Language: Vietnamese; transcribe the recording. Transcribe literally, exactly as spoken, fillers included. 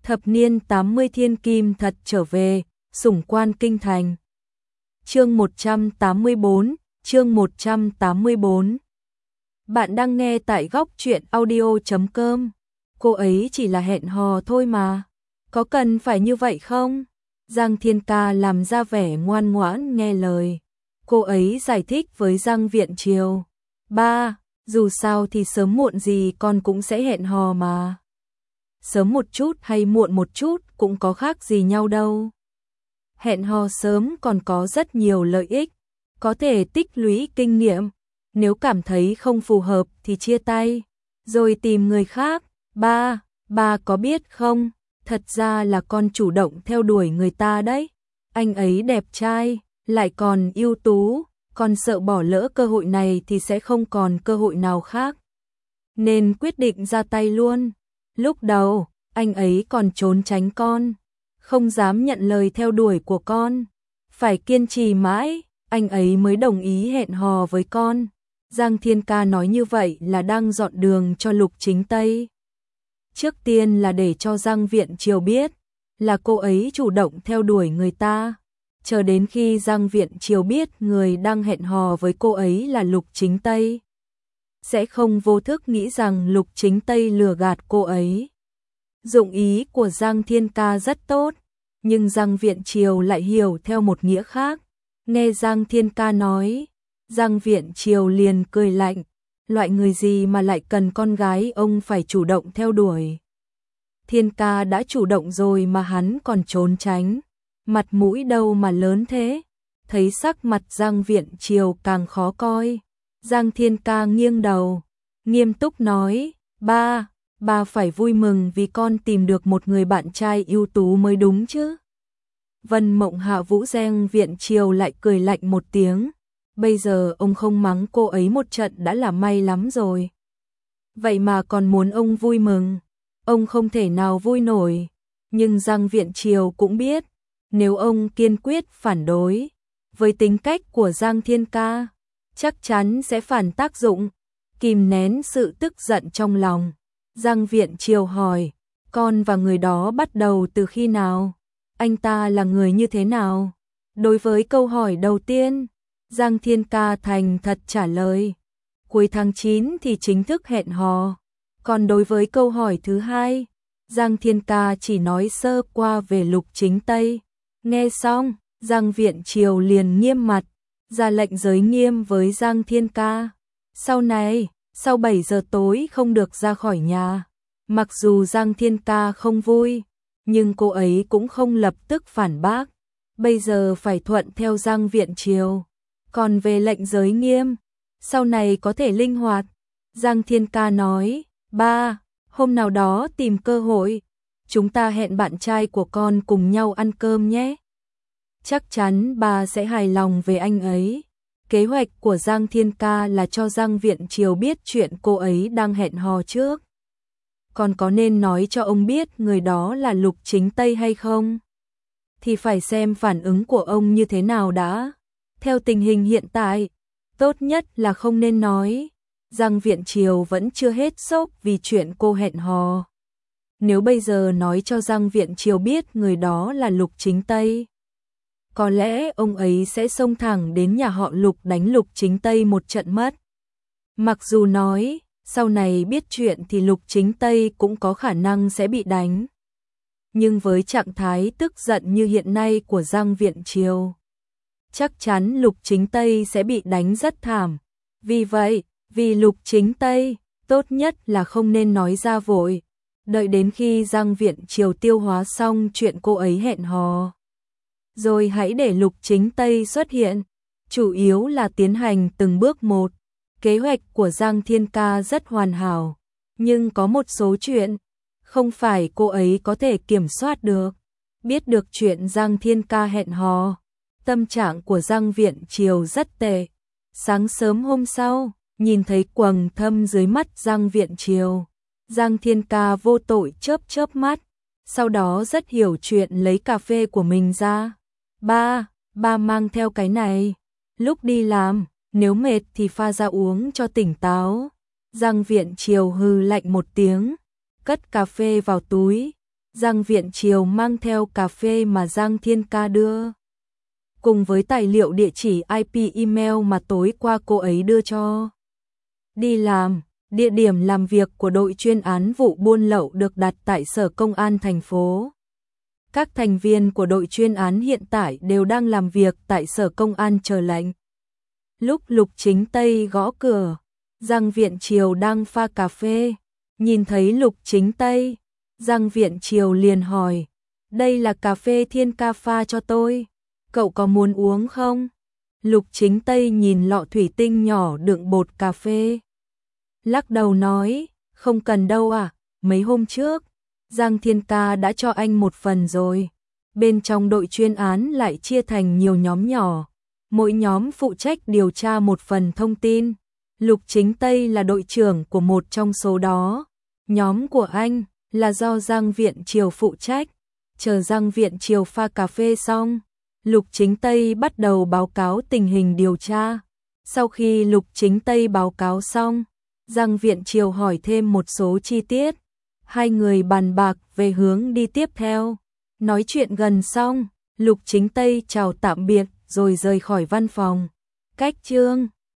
Thập niên tám mươi thiên kim thật trở về, sủng quan kinh thành. Chương một trăm tám mươi bốn, chương một trăm tám mươi bốn. Bạn đang nghe tại góc truyện audio chấm com. Cô ấy chỉ là hẹn hò thôi mà. Có cần phải như vậy không? Giang Thiên Ca làm ra vẻ ngoan ngoãn nghe lời. Cô ấy giải thích với Giang Viện Triều. Ba, dù sao thì sớm muộn gì con cũng sẽ hẹn hò mà. Sớm một chút hay muộn một chút cũng có khác gì nhau đâu. Hẹn hò sớm còn có rất nhiều lợi ích, có thể tích lũy kinh nghiệm, nếu cảm thấy không phù hợp thì chia tay, rồi tìm người khác. Ba, ba có biết không, thật ra là con chủ động theo đuổi người ta đấy. Anh ấy đẹp trai, lại còn ưu tú, con sợ bỏ lỡ cơ hội này thì sẽ không còn cơ hội nào khác. Nên quyết định ra tay luôn. Lúc đầu, anh ấy còn trốn tránh con, không dám nhận lời theo đuổi của con. Phải kiên trì mãi, anh ấy mới đồng ý hẹn hò với con. Giang Thiên Ca nói như vậy là đang dọn đường cho Lục Chính Tây. Trước tiên là để cho Giang Viện Triều biết là cô ấy chủ động theo đuổi người ta. Chờ đến khi Giang Viện Triều biết người đang hẹn hò với cô ấy là Lục Chính Tây, sẽ không vô thức nghĩ rằng Lục Chính Tây lừa gạt cô ấy. Dụng ý của Giang Thiên Ca rất tốt, nhưng Giang Viện Triều lại hiểu theo một nghĩa khác. Nghe Giang Thiên Ca nói, Giang Viện Triều liền cười lạnh, loại người gì mà lại cần con gái ông phải chủ động theo đuổi. Thiên Ca đã chủ động rồi mà hắn còn trốn tránh, mặt mũi đâu mà lớn thế. Thấy sắc mặt Giang Viện Triều càng khó coi, Giang Thiên Ca nghiêng đầu, nghiêm túc nói, ba, ba phải vui mừng vì con tìm được một người bạn trai ưu tú mới đúng chứ. Vân Mộng Hạ Vũ Giang Viện Triều lại cười lạnh một tiếng, bây giờ ông không mắng cô ấy một trận đã là may lắm rồi. Vậy mà còn muốn ông vui mừng, ông không thể nào vui nổi. Nhưng Giang Viện Triều cũng biết, nếu ông kiên quyết phản đối, với tính cách của Giang Thiên Ca, chắc chắn sẽ phản tác dụng. Kìm nén sự tức giận trong lòng, Giang Viện Triều hỏi, con và người đó bắt đầu từ khi nào? Anh ta là người như thế nào? Đối với câu hỏi đầu tiên, Giang Thiên Ca thành thật trả lời, cuối tháng chín thì chính thức hẹn hò. Còn đối với câu hỏi thứ hai, Giang Thiên Ca chỉ nói sơ qua về Lục Chính Tây. Nghe xong, Giang Viện Triều liền nghiêm mặt, ra lệnh giới nghiêm với Giang Thiên Ca. Sau này, sau bảy giờ tối không được ra khỏi nhà. Mặc dù Giang Thiên Ca không vui, nhưng cô ấy cũng không lập tức phản bác. Bây giờ phải thuận theo Giang Viện Triều. Còn về lệnh giới nghiêm, sau này có thể linh hoạt. Giang Thiên Ca nói, ba, hôm nào đó tìm cơ hội, chúng ta hẹn bạn trai của con cùng nhau ăn cơm nhé. Chắc chắn ba sẽ hài lòng về anh ấy. Kế hoạch của Giang Thiên Ca là cho Giang Viện Triều biết chuyện cô ấy đang hẹn hò trước. Còn có nên nói cho ông biết người đó là Lục Chính Tây hay không? Thì phải xem phản ứng của ông như thế nào đã. Theo tình hình hiện tại, tốt nhất là không nên nói. Giang Viện Triều vẫn chưa hết sốc vì chuyện cô hẹn hò. Nếu bây giờ nói cho Giang Viện Triều biết người đó là Lục Chính Tây, có lẽ ông ấy sẽ xông thẳng đến nhà họ Lục đánh Lục Chính Tây một trận mất. Mặc dù nói, sau này biết chuyện thì Lục Chính Tây cũng có khả năng sẽ bị đánh. Nhưng với trạng thái tức giận như hiện nay của Giang Viện Triều, chắc chắn Lục Chính Tây sẽ bị đánh rất thảm. Vì vậy, vì Lục Chính Tây, tốt nhất là không nên nói ra vội. Đợi đến khi Giang Viện Triều tiêu hóa xong chuyện cô ấy hẹn hò, rồi hãy để Lục Chính Tây xuất hiện. Chủ yếu là tiến hành từng bước một. Kế hoạch của Giang Thiên Ca rất hoàn hảo, nhưng có một số chuyện không phải cô ấy có thể kiểm soát được. Biết được chuyện Giang Thiên Ca hẹn hò, tâm trạng của Giang Viện Triều rất tệ. Sáng sớm hôm sau, nhìn thấy quầng thâm dưới mắt Giang Viện Triều, Giang Thiên Ca vô tội chớp chớp mắt, sau đó rất hiểu chuyện lấy cà phê của mình ra. Ba, ba mang theo cái này, lúc đi làm, nếu mệt thì pha ra uống cho tỉnh táo. Giang Viện Triều hừ lạnh một tiếng, cất cà phê vào túi, Giang Viện Triều mang theo cà phê mà Giang Thiên Ca đưa, cùng với tài liệu địa chỉ i pê email mà tối qua cô ấy đưa cho. Đi làm, địa điểm làm việc của đội chuyên án vụ buôn lậu được đặt tại Sở Công an thành phố. Các thành viên của đội chuyên án hiện tại đều đang làm việc tại Sở Công an chờ lệnh. Lúc Lục Chính Tây gõ cửa, Giang Viện Triều đang pha cà phê, nhìn thấy Lục Chính Tây, Giang Viện Triều liền hỏi, đây là cà phê Thiên Ca pha cho tôi, cậu có muốn uống không? Lục Chính Tây nhìn lọ thủy tinh nhỏ đựng bột cà phê, lắc đầu nói, không cần đâu à, mấy hôm trước, Giang Thiên Ca đã cho anh một phần rồi. Bên trong đội chuyên án lại chia thành nhiều nhóm nhỏ, mỗi nhóm phụ trách điều tra một phần thông tin. Lục Chính Tây là đội trưởng của một trong số đó. Nhóm của anh là do Giang Viện Triều phụ trách. Chờ Giang Viện Triều pha cà phê xong, Lục Chính Tây bắt đầu báo cáo tình hình điều tra. Sau khi Lục Chính Tây báo cáo xong, Giang Viện Triều hỏi thêm một số chi tiết. Hai người bàn bạc về hướng đi tiếp theo. Nói chuyện gần xong, Lục Chính Tây chào tạm biệt rồi rời khỏi văn phòng. Cách chương